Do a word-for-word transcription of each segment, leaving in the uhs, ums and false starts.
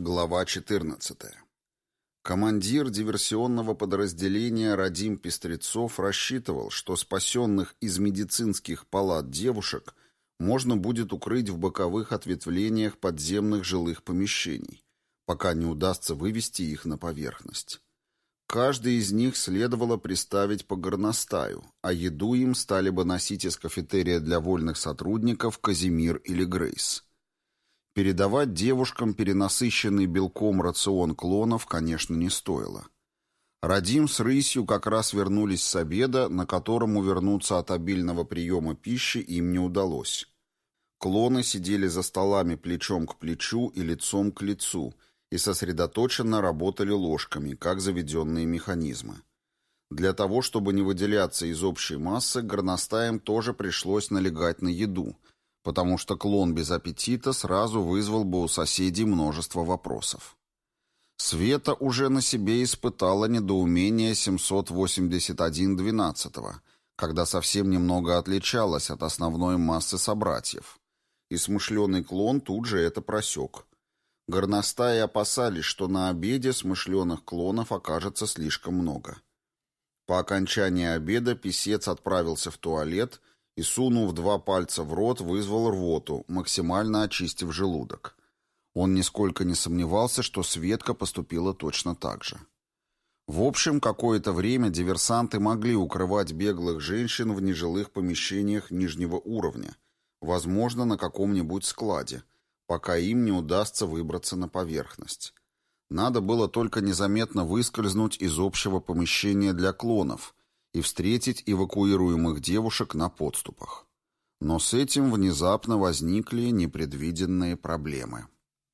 Глава четырнадцатая. Командир диверсионного подразделения Радим Пестрецов рассчитывал, что спасенных из медицинских палат девушек можно будет укрыть в боковых ответвлениях подземных жилых помещений, пока не удастся вывести их на поверхность. Каждый из них следовало приставить по горностаю, а еду им стали бы носить из кафетерия для вольных сотрудников Казимир или Грейс. Передавать девушкам перенасыщенный белком рацион клонов, конечно, не стоило. Радим с Рысью как раз вернулись с обеда, на котором увернуться от обильного приема пищи им не удалось. Клоны сидели за столами плечом к плечу и лицом к лицу и сосредоточенно работали ложками, как заведенные механизмы. Для того, чтобы не выделяться из общей массы, горностаям тоже пришлось налегать на еду, потому что клон без аппетита сразу вызвал бы у соседей множество вопросов. Света уже на себе испытала недоумение семьсот восемьдесят один двенадцатого, когда совсем немного отличалась от основной массы собратьев. И смышленый клон тут же это просек. Горностаи опасались, что на обеде смышленых клонов окажется слишком много. По окончании обеда писец отправился в туалет и, сунув два пальца в рот, вызвал рвоту, максимально очистив желудок. Он нисколько не сомневался, что Светка поступила точно так же. В общем, какое-то время диверсанты могли укрывать беглых женщин в нежилых помещениях нижнего уровня, возможно, на каком-нибудь складе, пока им не удастся выбраться на поверхность. Надо было только незаметно выскользнуть из общего помещения для клонов и встретить эвакуируемых девушек на подступах. Но с этим внезапно возникли непредвиденные проблемы.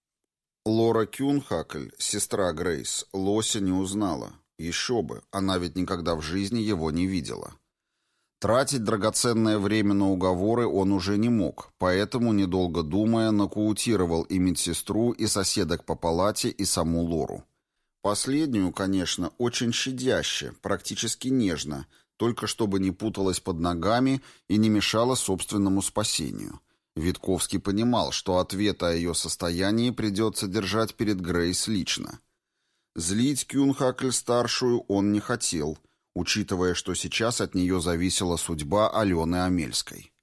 Лора Кюнхакль, сестра Грейс, Лося не узнала. Еще бы, она ведь никогда в жизни его не видела. Тратить драгоценное время на уговоры он уже не мог, поэтому, недолго думая, нокаутировал и медсестру, и соседок по палате, и саму Лору. Последнюю, конечно, очень щадяще, практически нежно, только чтобы не путалась под ногами и не мешала собственному спасению. Витковский понимал, что ответ о ее состоянии придется держать перед Грейс лично. Злить Кюнхакль-старшую он не хотел, учитывая, что сейчас от нее зависела судьба Алены Амельской.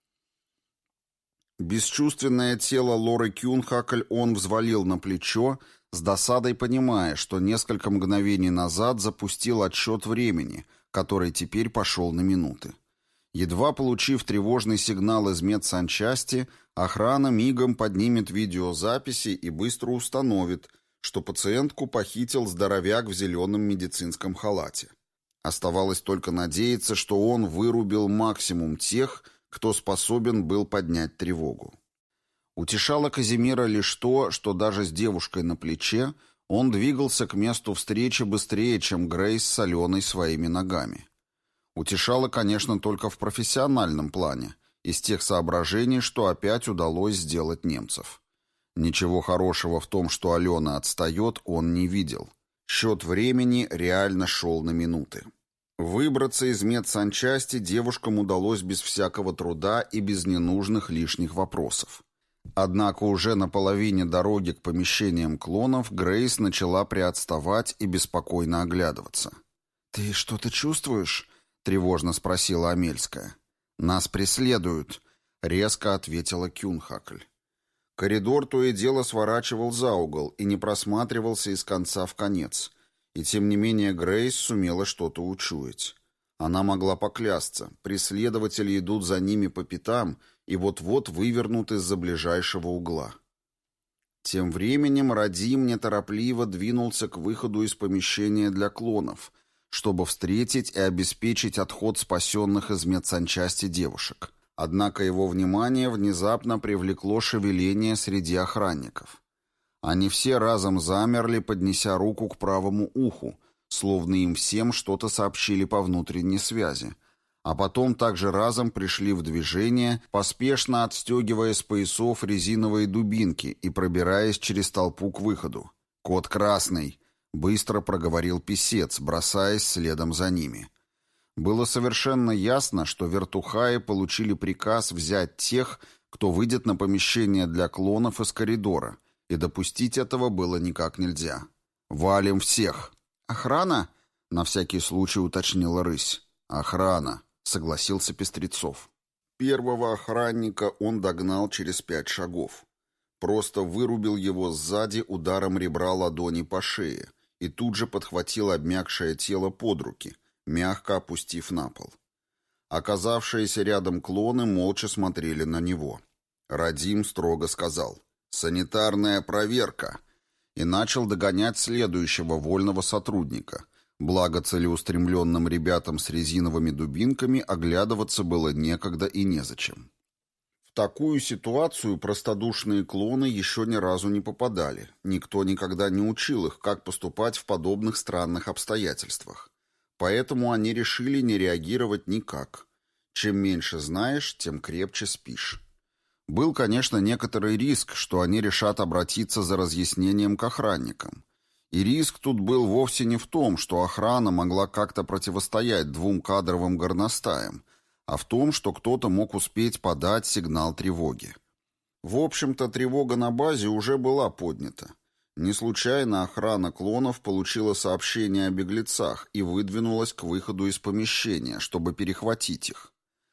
Бесчувственное тело Лоры Кюнхакль он взвалил на плечо, с досадой понимая, что несколько мгновений назад запустил отсчет времени, который теперь пошел на минуты. Едва получив тревожный сигнал из медсанчасти, охрана мигом поднимет видеозаписи и быстро установит, что пациентку похитил здоровяк в зеленом медицинском халате. Оставалось только надеяться, что он вырубил максимум тех, кто способен был поднять тревогу. Утешало Казимира лишь то, что даже с девушкой на плече он двигался к месту встречи быстрее, чем Грейс с Аленой своими ногами. Утешало, конечно, только в профессиональном плане, из тех соображений, что опять удалось сделать немцев. Ничего хорошего в том, что Алена отстает, он не видел. Счет времени реально шел на минуты. Выбраться из медсанчасти девушкам удалось без всякого труда и без ненужных лишних вопросов. Однако уже на половине дороги к помещениям клонов Грейс начала приотставать и беспокойно оглядываться. «Ты что-то чувствуешь?» — тревожно спросила Амельская. «Нас преследуют», — резко ответила Кюнхакль. Коридор то и дело сворачивал за угол и не просматривался из конца в конец, и тем не менее Грейс сумела что-то учуять. Она могла поклясться, преследователи идут за ними по пятам и вот-вот вывернут из-за ближайшего угла. Тем временем Радим неторопливо двинулся к выходу из помещения для клонов, чтобы встретить и обеспечить отход спасенных из медсанчасти девушек. Однако его внимание внезапно привлекло шевеление среди охранников. Они все разом замерли, поднеся руку к правому уху, словно им всем что-то сообщили по внутренней связи, а потом также разом пришли в движение, поспешно отстегивая с поясов резиновые дубинки и пробираясь через толпу к выходу. «Код красный!» — быстро проговорил писец, бросаясь следом за ними. Было совершенно ясно, что вертухаи получили приказ взять тех, кто выйдет на помещение для клонов из коридора, и допустить этого было никак нельзя. «Валим всех!» «Охрана?» — на всякий случай уточнила рысь. «Охрана», — согласился Пестрецов. Первого охранника он догнал через пять шагов. Просто вырубил его сзади ударом ребра ладони по шее и тут же подхватил обмякшее тело под руки, мягко опустив на пол. Оказавшиеся рядом клоны молча смотрели на него. Радим строго сказал «Санитарная проверка» и начал догонять следующего вольного сотрудника. Благо целеустремленным ребятам с резиновыми дубинками оглядываться было некогда и незачем. В такую ситуацию простодушные клоны еще ни разу не попадали. Никто никогда не учил их, как поступать в подобных странных обстоятельствах. Поэтому они решили не реагировать никак. Чем меньше знаешь, тем крепче спишь. Был, конечно, некоторый риск, что они решат обратиться за разъяснением к охранникам. И риск тут был вовсе не в том, что охрана могла как-то противостоять двум кадровым горностаям, а в том, что кто-то мог успеть подать сигнал тревоги. В общем-то, тревога на базе уже была поднята. Не случайно охрана клонов получила сообщение о беглецах и выдвинулась к выходу из помещения, чтобы перехватить их.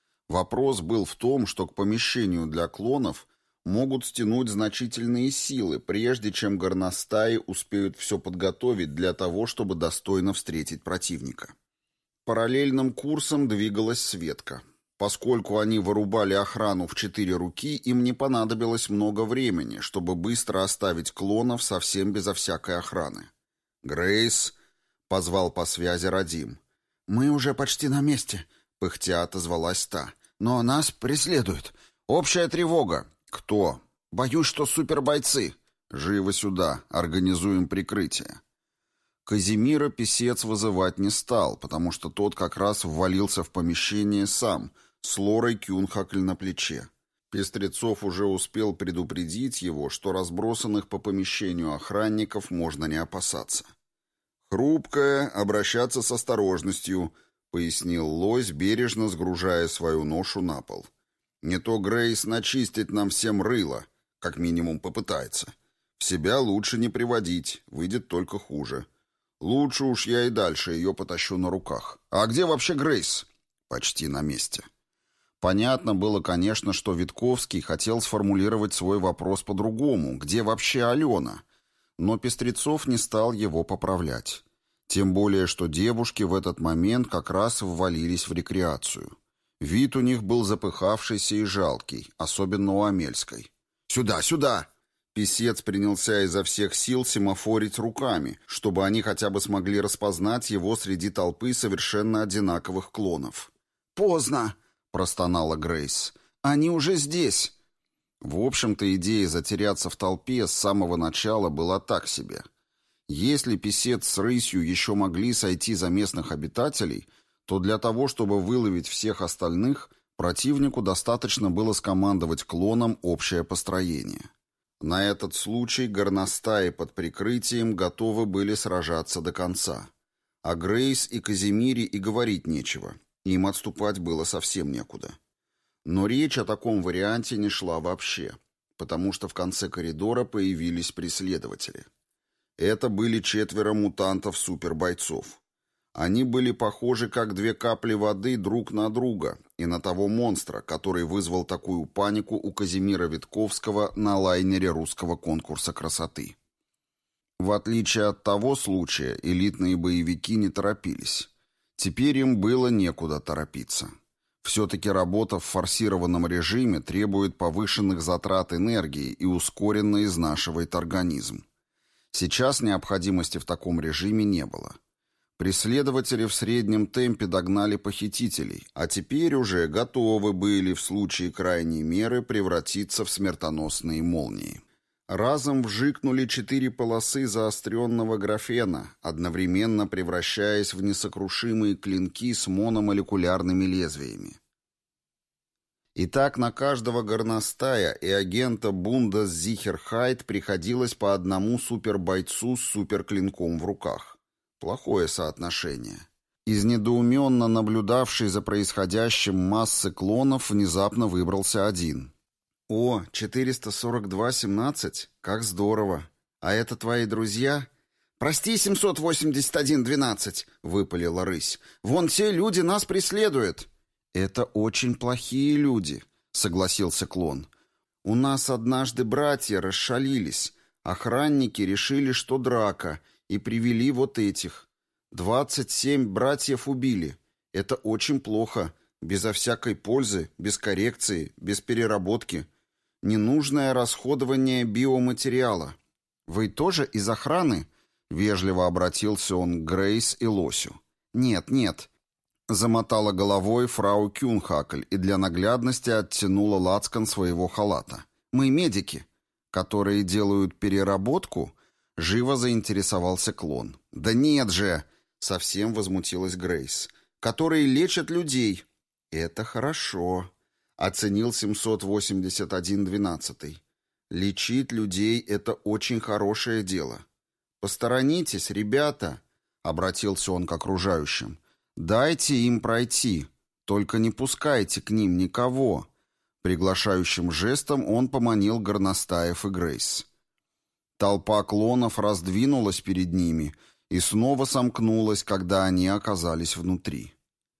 Вопрос был в том, что к помещению для клонов могут стянуть значительные силы, прежде чем горностаи успеют все подготовить для того, чтобы достойно встретить противника. Параллельным курсом двигалась Светка. Поскольку они вырубали охрану в четыре руки, им не понадобилось много времени, чтобы быстро оставить клонов совсем безо всякой охраны. «Грейс», — позвал по связи Радим. «Мы уже почти на месте», — пыхтя отозвалась та. «Но нас преследуют. Общая тревога». «Кто?» «Боюсь, что супербойцы». «Живо сюда. Организуем прикрытие». Казимира писец вызывать не стал, потому что тот как раз ввалился в помещение сам, с Лорой Кюнхакль на плече. Пестрецов уже успел предупредить его, что разбросанных по помещению охранников можно не опасаться. «Хрупкая, обращаться с осторожностью», — пояснил Лось, бережно сгружая свою ношу на пол. «Не то Грейс начистит нам всем рыло, как минимум попытается. В себя лучше не приводить, выйдет только хуже. Лучше уж я и дальше ее потащу на руках. А где вообще Грейс?» «Почти на месте». Понятно было, конечно, что Витковский хотел сформулировать свой вопрос по-другому. Где вообще Алена? Но Пестрецов не стал его поправлять. Тем более, что девушки в этот момент как раз ввалились в рекреацию. Вид у них был запыхавшийся и жалкий, особенно у Амельской. «Сюда, сюда!» Писец принялся изо всех сил семафорить руками, чтобы они хотя бы смогли распознать его среди толпы совершенно одинаковых клонов. «Поздно!» — простонала Грейс. «Они уже здесь!» В общем-то, идея затеряться в толпе с самого начала была так себе. Если писец с рысью еще могли сойти за местных обитателей, то для того, чтобы выловить всех остальных, противнику достаточно было скомандовать клонам общее построение. На этот случай горностаи под прикрытием готовы были сражаться до конца. О Грейс и Казимире и говорить нечего. Им отступать было совсем некуда. Но речь о таком варианте не шла вообще, потому что в конце коридора появились преследователи. Это были четверо мутантов-супербойцов. Они были похожи как две капли воды друг на друга и на того монстра, который вызвал такую панику у Казимира Витковского на лайнере русского конкурса красоты. В отличие от того случая, элитные боевики не торопились. Теперь им было некуда торопиться. Все-таки работа в форсированном режиме требует повышенных затрат энергии и ускоренно изнашивает организм. Сейчас необходимости в таком режиме не было. Преследователи в среднем темпе догнали похитителей, а теперь уже готовы были в случае крайней меры превратиться в смертоносные молнии. Разом вжикнули четыре полосы заостренного графена, одновременно превращаясь в несокрушимые клинки с мономолекулярными лезвиями. И так на каждого горностая и агента Бундесзихерхайт приходилось по одному супербойцу с суперклинком в руках. Плохое соотношение. Из недоуменно наблюдавшей за происходящим массы клонов внезапно выбрался один. «О, четыреста сорок два семнадцать? Как здорово! А это твои друзья?» «Прости, семьсот восемьдесят один двенадцать!» — выпалила рысь. «Вон те люди нас преследуют!» «Это очень плохие люди», — согласился клон. «У нас однажды братья расшалились. Охранники решили, что драка, и привели вот этих. Двадцать семь братьев убили. Это очень плохо. Безо всякой пользы, без коррекции, без переработки. Ненужное расходование биоматериала. Вы тоже из охраны?» Вежливо обратился он к Грейс и Лосю. «Нет, нет», — замотала головой фрау Кюнхакль и для наглядности оттянула лацкан своего халата. «Мы медики, которые делают переработку?» — живо заинтересовался клон. «Да нет же!» — совсем возмутилась Грейс. «Которые лечат людей». «Это хорошо», — оценил семьсот восемьдесят один двенадцать. «Лечить людей — это очень хорошее дело». «Посторонитесь, ребята», — обратился он к окружающим. «Дайте им пройти, только не пускайте к ним никого». Приглашающим жестом он поманил горностаев и Грейс. Толпа клонов раздвинулась перед ними и снова сомкнулась, когда они оказались внутри.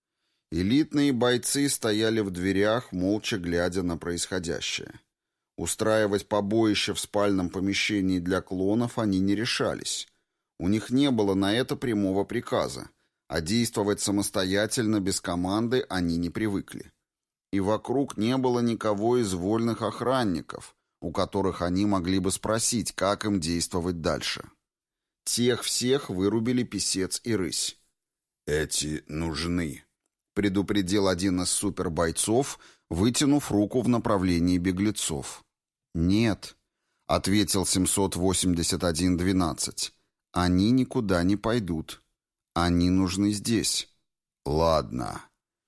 Элитные бойцы стояли в дверях, молча глядя на происходящее. Устраивать побоище в спальном помещении для клонов они не решались. У них не было на это прямого приказа, а действовать самостоятельно без команды они не привыкли. И вокруг не было никого из вольных охранников, у которых они могли бы спросить, как им действовать дальше. Тех всех вырубили писец и рысь. «Эти нужны», — предупредил один из супербойцов, вытянув руку в направлении беглецов. «Нет», — ответил семьсот восемьдесят один двенадцать. «Они никуда не пойдут. Они нужны здесь». «Ладно».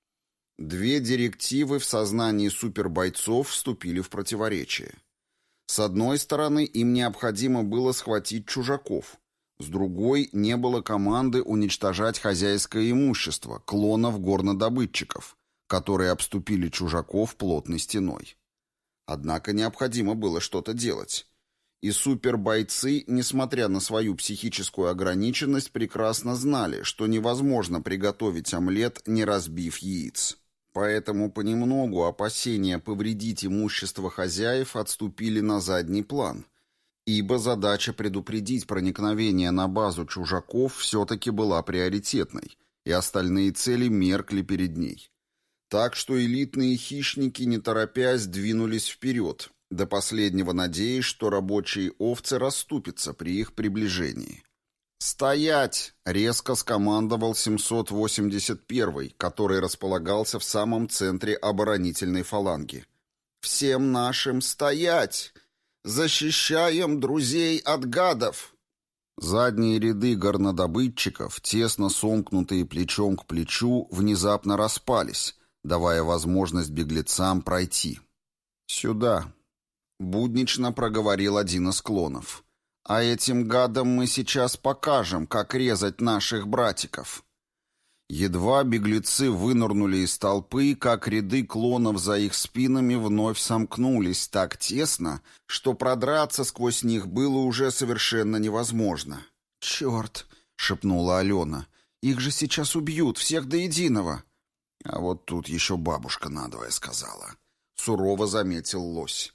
Две директивы в сознании супербойцов вступили в противоречие. С одной стороны, им необходимо было схватить чужаков. С другой, не было команды уничтожать хозяйское имущество, клонов-горнодобытчиков, которые обступили чужаков плотной стеной. Однако необходимо было что-то делать. И супербойцы, несмотря на свою психическую ограниченность, прекрасно знали, что невозможно приготовить омлет, не разбив яиц. Поэтому понемногу опасения повредить имущество хозяев отступили на задний план, ибо задача предупредить проникновение на базу чужаков все-таки была приоритетной, и остальные цели меркли перед ней. Так что элитные хищники, не торопясь, двинулись вперед, до последнего надеясь, что рабочие овцы расступятся при их приближении. «Стоять!» — резко скомандовал семьсот восемьдесят первый, который располагался в самом центре оборонительной фаланги. «Всем нашим стоять! Защищаем друзей от гадов!» Задние ряды горнодобытчиков, тесно сомкнутые плечом к плечу, внезапно распались, давая возможность беглецам пройти. «Сюда!» — буднично проговорил один из клонов. «А этим гадам мы сейчас покажем, как резать наших братиков». Едва беглецы вынырнули из толпы, как ряды клонов за их спинами вновь сомкнулись так тесно, что продраться сквозь них было уже совершенно невозможно. «Черт!» — шепнула Алена. «Их же сейчас убьют, всех до единого!» «А вот тут еще бабушка надвое сказала», — сурово заметил Лось.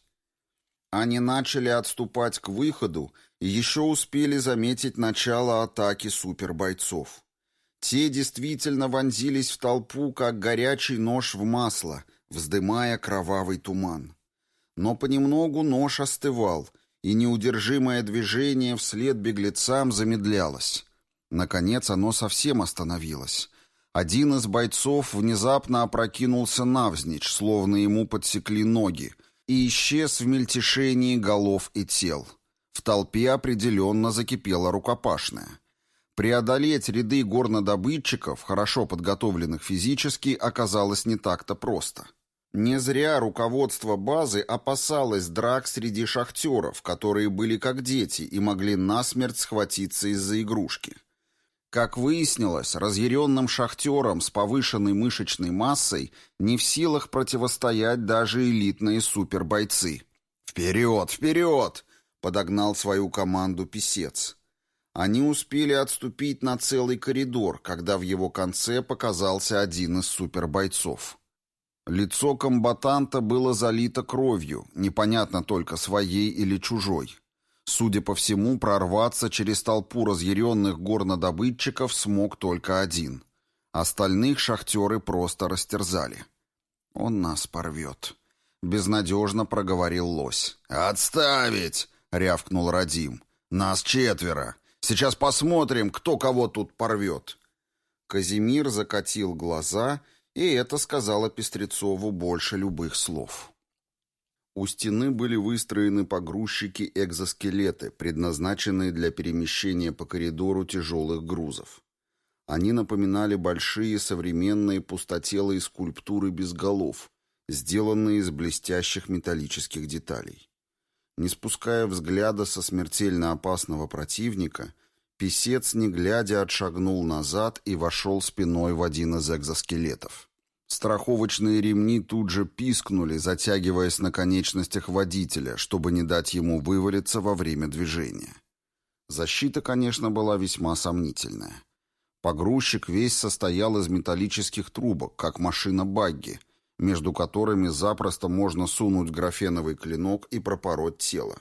Они начали отступать к выходу и еще успели заметить начало атаки супербойцов. Те действительно вонзились в толпу, как горячий нож в масло, вздымая кровавый туман. Но понемногу нож остывал, и неудержимое движение вслед беглецам замедлялось. Наконец оно совсем остановилось. Один из бойцов внезапно опрокинулся навзничь, словно ему подсекли ноги, и исчез в мельтешении голов и тел. В толпе определенно закипела рукопашная. Преодолеть ряды горнодобытчиков, хорошо подготовленных физически, оказалось не так-то просто. Не зря руководство базы опасалось драк среди шахтеров, которые были как дети и могли насмерть схватиться из-за игрушки. Как выяснилось, разъяренным шахтерам с повышенной мышечной массой не в силах противостоять даже элитные супербойцы. «Вперед, вперед!» — подогнал свою команду писец. Они успели отступить на целый коридор, когда в его конце показался один из супербойцов. Лицо комбатанта было залито кровью, непонятно только своей или чужой. Судя по всему, прорваться через толпу разъяренных горнодобытчиков смог только один. Остальных шахтеры просто растерзали. «Он нас порвет», — безнадежно проговорил лось. «Отставить!» — рявкнул Радим. «Нас четверо. Сейчас посмотрим, кто кого тут порвет». Казимир закатил глаза, и это сказало Пестрецову больше любых слов. У стены были выстроены погрузчики-экзоскелеты, предназначенные для перемещения по коридору тяжелых грузов. Они напоминали большие современные пустотелые скульптуры без голов, сделанные из блестящих металлических деталей. Не спуская взгляда со смертельно опасного противника, писец, не глядя, отшагнул назад и вошел спиной в один из экзоскелетов. Страховочные ремни тут же пискнули, затягиваясь на конечностях водителя, чтобы не дать ему вывалиться во время движения. Защита, конечно, была весьма сомнительная. Погрузчик весь состоял из металлических трубок, как машина багги, между которыми запросто можно сунуть графеновый клинок и пропороть тело.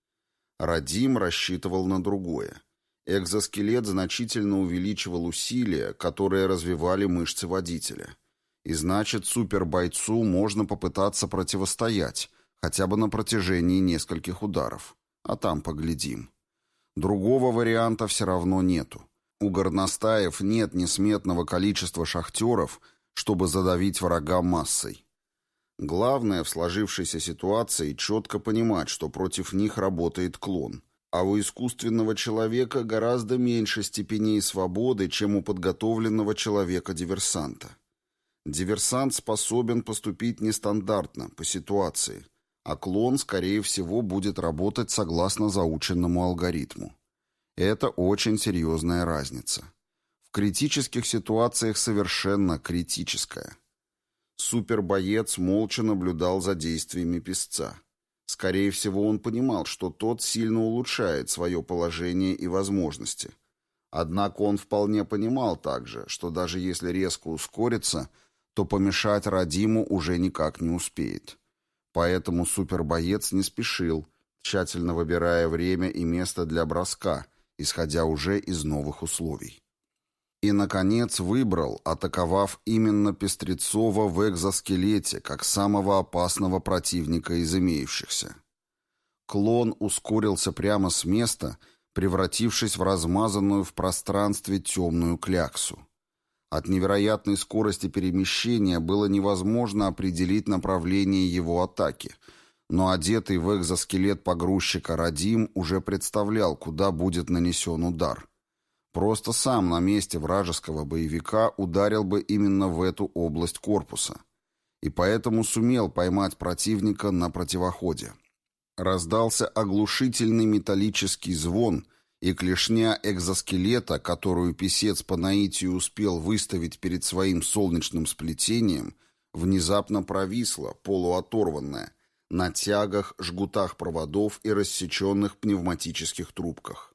Радим рассчитывал на другое. Экзоскелет значительно увеличивал усилия, которые развивали мышцы водителя. И значит, супербойцу можно попытаться противостоять, хотя бы на протяжении нескольких ударов. А там поглядим. Другого варианта все равно нету. У горностаев нет несметного количества шахтеров, чтобы задавить врага массой. Главное в сложившейся ситуации четко понимать, что против них работает клон. А у искусственного человека гораздо меньше степеней свободы, чем у подготовленного человека-диверсанта. Диверсант способен поступить нестандартно, по ситуации, а клон, скорее всего, будет работать согласно заученному алгоритму. Это очень серьезная разница. В критических ситуациях совершенно критическая. Супербоец молча наблюдал за действиями писца. Скорее всего, он понимал, что тот сильно улучшает свое положение и возможности. Однако он вполне понимал также, что даже если резко ускорится, то помешать Радиму уже никак не успеет. Поэтому супербоец не спешил, тщательно выбирая время и место для броска, исходя уже из новых условий. И, наконец, выбрал, атаковав именно Пестрецова в экзоскелете, как самого опасного противника из имеющихся. Клон ускорился прямо с места, превратившись в размазанную в пространстве темную кляксу. От невероятной скорости перемещения было невозможно определить направление его атаки, но одетый в экзоскелет погрузчика Радим уже представлял, куда будет нанесен удар. Просто сам на месте вражеского боевика ударил бы именно в эту область корпуса, и поэтому сумел поймать противника на противоходе. Раздался оглушительный металлический звон, и клешня экзоскелета, которую писец по наитию успел выставить перед своим солнечным сплетением, внезапно провисла, полуоторванная, на тягах, жгутах проводов и рассеченных пневматических трубках.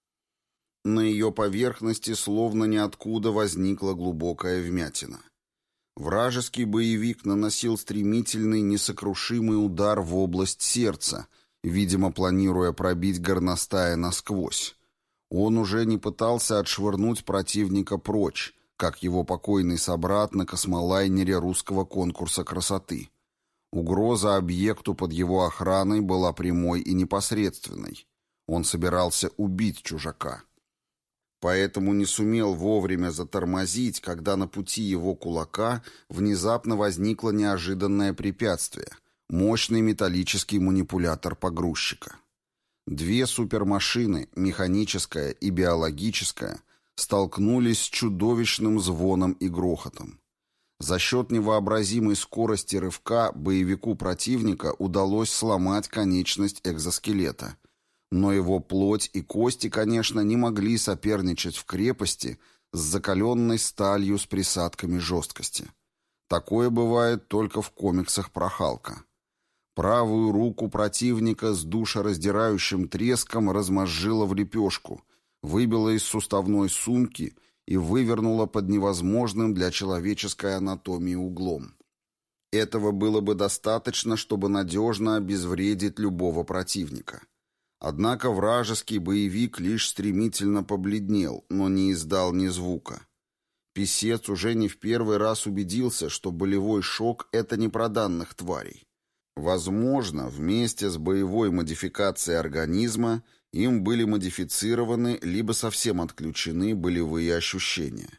На ее поверхности словно ниоткуда возникла глубокая вмятина. Вражеский боевик наносил стремительный, несокрушимый удар в область сердца, видимо, планируя пробить горностая насквозь. Он уже не пытался отшвырнуть противника прочь, как его покойный собрат на космолайнере русского конкурса красоты. Угроза объекту под его охраной была прямой и непосредственной. Он собирался убить чужака. Поэтому не сумел вовремя затормозить, когда на пути его кулака внезапно возникло неожиданное препятствие — мощный металлический манипулятор погрузчика. Две супермашины, механическая и биологическая, столкнулись с чудовищным звоном и грохотом. За счет невообразимой скорости рывка боевику противника удалось сломать конечность экзоскелета, Но его плоть и кости, конечно, не могли соперничать в крепости с закаленной сталью с присадками жесткости. Такое бывает только в комиксах про Халка. Правую руку противника с душераздирающим треском размозжило в лепешку, выбило из суставной сумки и вывернуло под невозможным для человеческой анатомии углом. Этого было бы достаточно, чтобы надежно обезвредить любого противника. Однако вражеский боевик лишь стремительно побледнел, но не издал ни звука. Писец уже не в первый раз убедился, что болевой шок — это не про данных тварей. Возможно, вместе с боевой модификацией организма им были модифицированы либо совсем отключены болевые ощущения.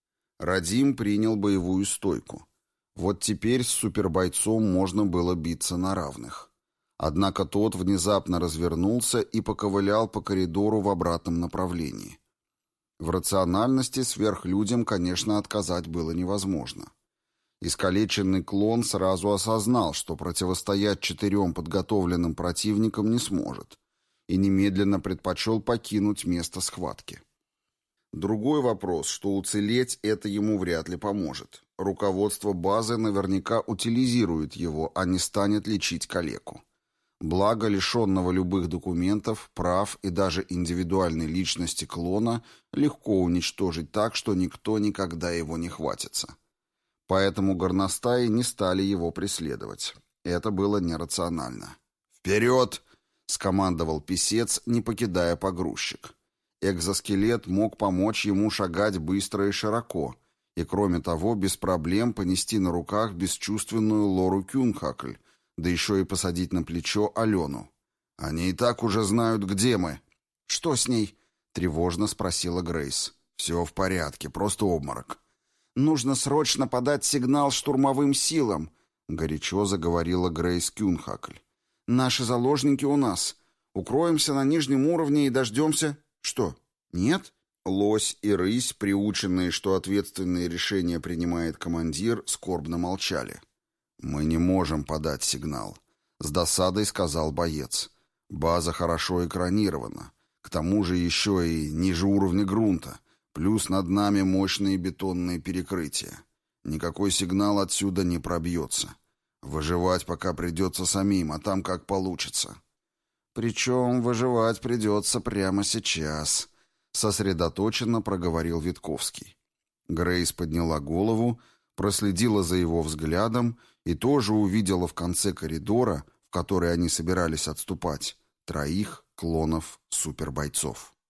Радим принял боевую стойку. Вот теперь с супербойцом можно было биться на равных. Однако тот внезапно развернулся и поковылял по коридору в обратном направлении. В рациональности сверхлюдям, конечно, отказать было невозможно. Искалеченный клон сразу осознал, что противостоять четырем подготовленным противникам не сможет, и немедленно предпочел покинуть место схватки. Другой вопрос, что уцелеть это ему вряд ли поможет. Руководство базы наверняка утилизирует его, а не станет лечить калеку. Благо, лишенного любых документов, прав и даже индивидуальной личности клона легко уничтожить так, что никто никогда его не хватится. Поэтому горностаи не стали его преследовать. Это было нерационально. «Вперед!» — скомандовал писец, не покидая погрузчик. Экзоскелет мог помочь ему шагать быстро и широко, и, кроме того, без проблем понести на руках бесчувственную Лору Кюнхакль, да еще и посадить на плечо Алену. Они и так уже знают, где мы. «Что с ней?» — тревожно спросила Грейс. «Все в порядке, просто обморок». «Нужно срочно подать сигнал штурмовым силам», — горячо заговорила Грейс Кюнхакль. «Наши заложники у нас. Укроемся на нижнем уровне и дождемся...» «Что, нет?» Лось и рысь, приученные, что ответственные решения принимает командир, скорбно молчали. «Мы не можем подать сигнал», — с досадой сказал боец. «База хорошо экранирована. К тому же еще и ниже уровня грунта. Плюс над нами мощные бетонные перекрытия. Никакой сигнал отсюда не пробьется. Выживать пока придется самим, а там как получится». «Причем выживать придется прямо сейчас», — сосредоточенно проговорил Витковский. Грейс подняла голову, проследила за его взглядом и тоже увидела в конце коридора, в который они собирались отступать, троих клонов супербойцов.